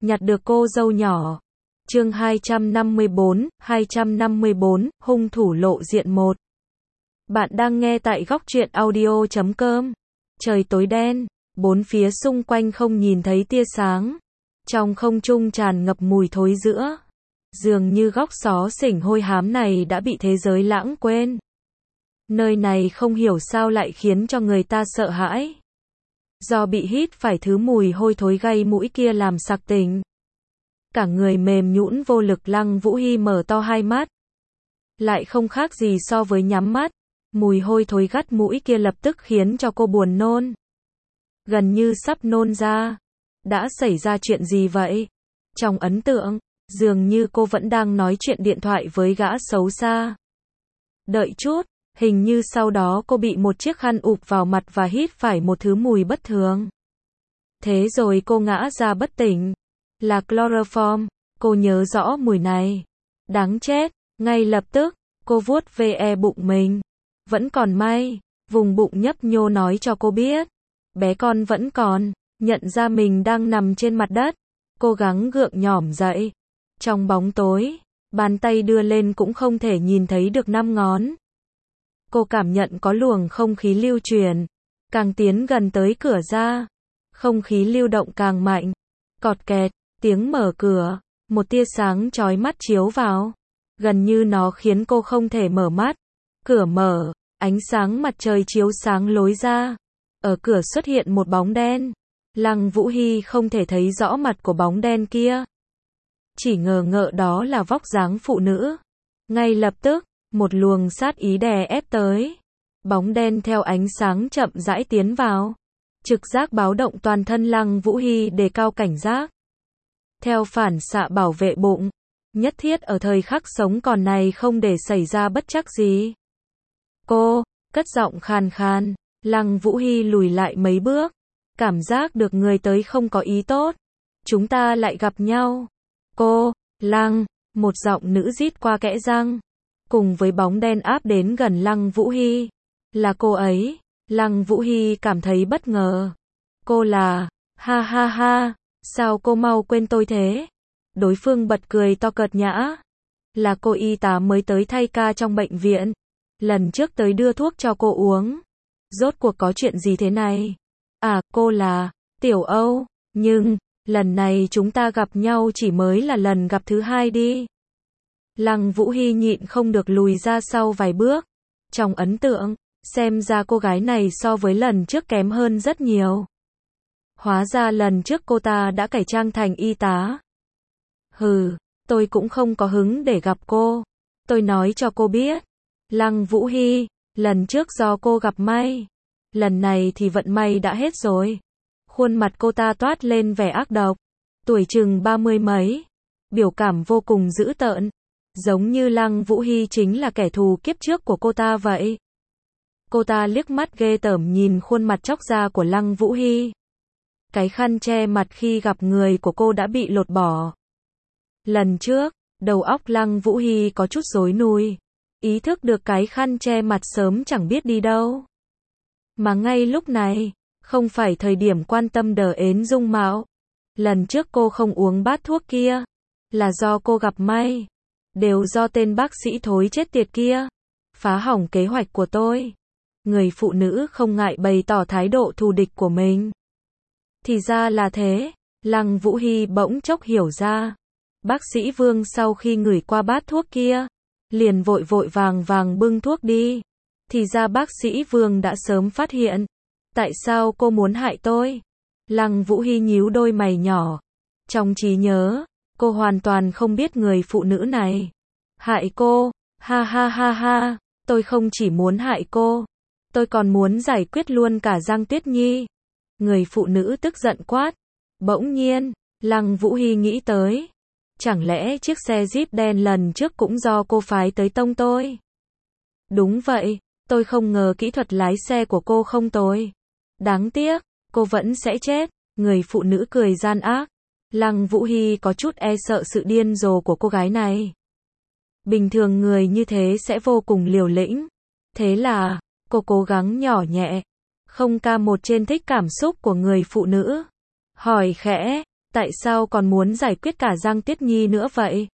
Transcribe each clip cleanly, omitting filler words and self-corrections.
nhặt được cô dâu nhỏ. Chương 254, hung thủ lộ diện 1. Bạn đang nghe tại góc truyện audio.com. Trời tối đen, bốn phía xung quanh không nhìn thấy tia sáng. Trong không trung tràn ngập mùi thối giữa. Dường như góc xó xỉnh hôi hám này đã bị thế giới lãng quên. Nơi này không hiểu sao lại khiến cho người ta sợ hãi. Do bị hít phải thứ mùi hôi thối gây mũi kia làm sặc tỉnh. Cả người mềm nhũn vô lực, Lăng Vũ Hi mở to hai mắt. Lại không khác gì so với nhắm mắt. Mùi hôi thối gắt mũi kia lập tức khiến cho cô buồn nôn. Gần như sắp nôn ra. Đã xảy ra chuyện gì vậy? Trong ấn tượng, dường như cô vẫn đang nói chuyện điện thoại với gã xấu xa. Đợi chút, hình như sau đó cô bị một chiếc khăn ụp vào mặt và hít phải một thứ mùi bất thường. Thế rồi cô ngã ra bất tỉnh. Là chloroform, cô nhớ rõ mùi này. Đáng chết, ngay lập tức, cô vuốt ve bụng mình. Vẫn còn may, vùng bụng nhấp nhô nói cho cô biết. Bé con vẫn còn, nhận ra mình đang nằm trên mặt đất. Cố gắng gượng nhỏm dậy. Trong bóng tối, bàn tay đưa lên cũng không thể nhìn thấy được 5 ngón. Cô cảm nhận có luồng không khí lưu truyền. Càng tiến gần tới cửa ra, không khí lưu động càng mạnh. Cọt kẹt, tiếng mở cửa, một tia sáng chói mắt chiếu vào. Gần như nó khiến cô không thể mở mắt. Cửa mở, ánh sáng mặt trời chiếu sáng lối ra. Ở cửa xuất hiện một bóng đen. Lăng Vũ Hi không thể thấy rõ mặt của bóng đen kia. Chỉ ngờ ngợ đó là vóc dáng phụ nữ. Ngay lập tức, một luồng sát ý đè ép tới. Bóng đen theo ánh sáng chậm rãi tiến vào. Trực giác báo động toàn thân Lăng Vũ Hi đề cao cảnh giác. Theo phản xạ bảo vệ bụng. Nhất thiết ở thời khắc sống còn này không để xảy ra bất trắc gì. Cô, cất giọng khàn khàn. Lăng Vũ Hi lùi lại mấy bước. Cảm giác được người tới không có ý tốt. Chúng ta lại gặp nhau. Cô, Lăng, một giọng nữ rít qua kẽ răng. Cùng với bóng đen áp đến gần Lăng Vũ Hi. Là cô ấy. Lăng Vũ Hi cảm thấy bất ngờ. Cô là, ha ha ha, sao cô mau quên tôi thế? Đối phương bật cười to cợt nhã. Là cô y tá mới tới thay ca trong bệnh viện. Lần trước tới đưa thuốc cho cô uống. Rốt cuộc có chuyện gì thế này? À, cô là Tiểu Âu, nhưng lần này chúng ta gặp nhau chỉ mới là lần gặp thứ hai đi. Lăng Vũ Hi nhịn không được lùi ra sau vài bước. Trong ấn tượng, xem ra cô gái này so với lần trước kém hơn rất nhiều. Hóa ra lần trước cô ta đã cải trang thành y tá. Hừ, tôi cũng không có hứng để gặp cô. Tôi nói cho cô biết. Lăng Vũ Hi, lần trước do cô gặp may. Lần này thì vận may đã hết rồi. Khuôn mặt cô ta toát lên vẻ ác độc. Tuổi chừng 30 mấy. Biểu cảm vô cùng dữ tợn. Giống như Lăng Vũ Hi chính là kẻ thù kiếp trước của cô ta vậy. Cô ta liếc mắt ghê tởm nhìn khuôn mặt chóc ra của Lăng Vũ Hi. Cái khăn che mặt khi gặp người của cô đã bị lột bỏ. Lần trước, đầu óc Lăng Vũ Hi có chút rối nùi. Ý thức được cái khăn che mặt sớm chẳng biết đi đâu. Mà ngay lúc này, không phải thời điểm quan tâm đờ ến dung mạo. Lần trước cô không uống bát thuốc kia. Là do cô gặp may. Đều do tên bác sĩ thối chết tiệt kia. Phá hỏng kế hoạch của tôi. Người phụ nữ không ngại bày tỏ thái độ thù địch của mình. Thì ra là thế. Lăng Vũ Hi bỗng chốc hiểu ra. Bác sĩ Vương sau khi ngửi qua bát thuốc kia, liền vội vội vàng bưng thuốc đi. Thì ra bác sĩ Vương đã sớm phát hiện. Tại sao cô muốn hại tôi? Lăng Vũ Hi nhíu đôi mày nhỏ. Trong trí nhớ, cô hoàn toàn không biết người phụ nữ này. Hại cô? Ha ha ha ha, tôi không chỉ muốn hại cô. Tôi còn muốn giải quyết luôn cả Giang Tuyết Nhi. Người phụ nữ tức giận quát. Bỗng nhiên, Lăng Vũ Hi nghĩ tới. Chẳng lẽ chiếc xe Jeep đen lần trước cũng do cô phái tới tông tôi? Đúng vậy, tôi không ngờ kỹ thuật lái xe của cô không tồi. Đáng tiếc, cô vẫn sẽ chết. Người phụ nữ cười gian ác. Lăng Vũ Hi có chút e sợ sự điên rồ của cô gái này. Bình thường người như thế sẽ vô cùng liều lĩnh. Thế là, cô cố gắng nhỏ nhẹ. Không ca một trên thích cảm xúc của người phụ nữ. Hỏi khẽ, Tại sao còn muốn giải quyết cả Giang Tuyết Nhi nữa vậy?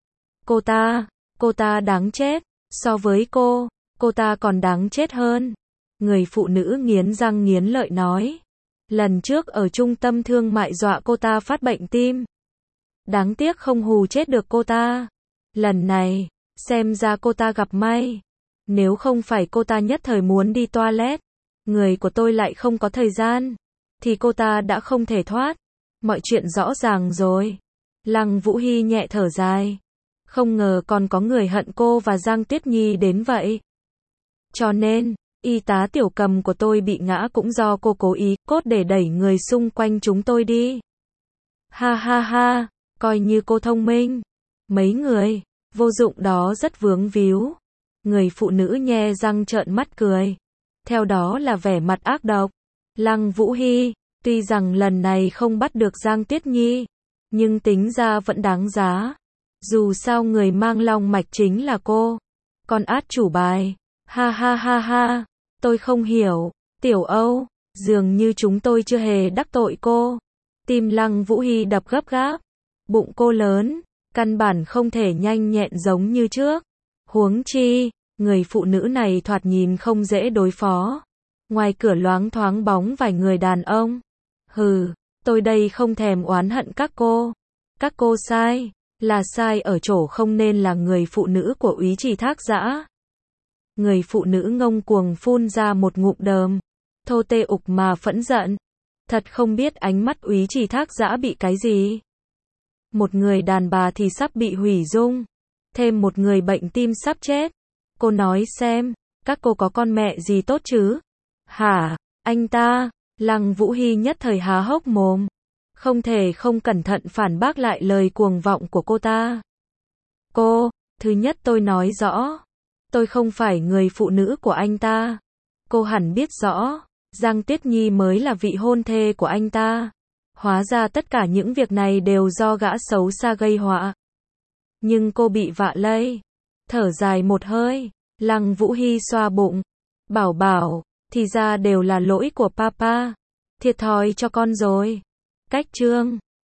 Cô ta đáng chết. So với cô ta còn đáng chết hơn. Người phụ nữ nghiến răng nghiến lợi nói. Lần trước ở trung tâm thương mại dọa cô ta phát bệnh tim. Đáng tiếc không hù chết được cô ta. Lần này, xem ra cô ta gặp may. Nếu không phải cô ta nhất thời muốn đi toilet, người của tôi lại không có thời gian, thì cô ta đã không thể thoát. Mọi chuyện rõ ràng rồi. Lăng Vũ Hy nhẹ thở dài. Không ngờ còn có người hận cô và Giang Tuyết Nhi đến vậy. Cho nên, y tá Tiểu Cầm của tôi bị ngã cũng do cô cố ý, cốt để đẩy người xung quanh chúng tôi đi. Ha ha ha, coi như cô thông minh. Mấy người vô dụng đó rất vướng víu. Người phụ nữ nhe răng trợn mắt cười. Theo đó là vẻ mặt ác độc. Lăng Vũ Hy, tuy rằng lần này không bắt được Giang Tuyết Nhi, nhưng tính ra vẫn đáng giá. Dù sao người mang long mạch chính là cô. Con át chủ bài. Ha ha ha ha, tôi không hiểu. Tiểu Âu, dường như chúng tôi chưa hề đắc tội cô. Tim Lăng Vũ Hy đập gấp gáp. Bụng cô lớn, căn bản không thể nhanh nhẹn giống như trước. Huống chi, người phụ nữ này thoạt nhìn không dễ đối phó. Ngoài cửa loáng thoáng bóng vài người đàn ông. Hừ, tôi đây không thèm oán hận các cô. Các cô sai, là sai ở chỗ không nên là người phụ nữ của Úy Trì Thác Dã. Người phụ nữ ngông cuồng phun ra một ngụm đờm. Thô tê ục mà phẫn giận. Thật không biết ánh mắt Úy Trì Thác Dã bị cái gì. Một người đàn bà thì sắp bị hủy dung. Thêm một người bệnh tim sắp chết. Cô nói xem, các cô có con mẹ gì tốt chứ? Hả, anh ta? Lăng Vũ Hy nhất thời há hốc mồm. Không thể không cẩn thận phản bác lại lời cuồng vọng của cô ta. Thứ nhất tôi nói rõ. Tôi không phải người phụ nữ của anh ta. Cô hẳn biết rõ, Giang Tuyết Nhi mới là vị hôn thê của anh ta. Hóa ra tất cả những việc này đều do gã xấu xa gây họa. Nhưng cô bị vạ lây. Thở dài một hơi, Lăng Vũ Hy xoa bụng. Bảo, thì ra đều là lỗi của papa. Thiệt thòi cho con rồi. Cách chương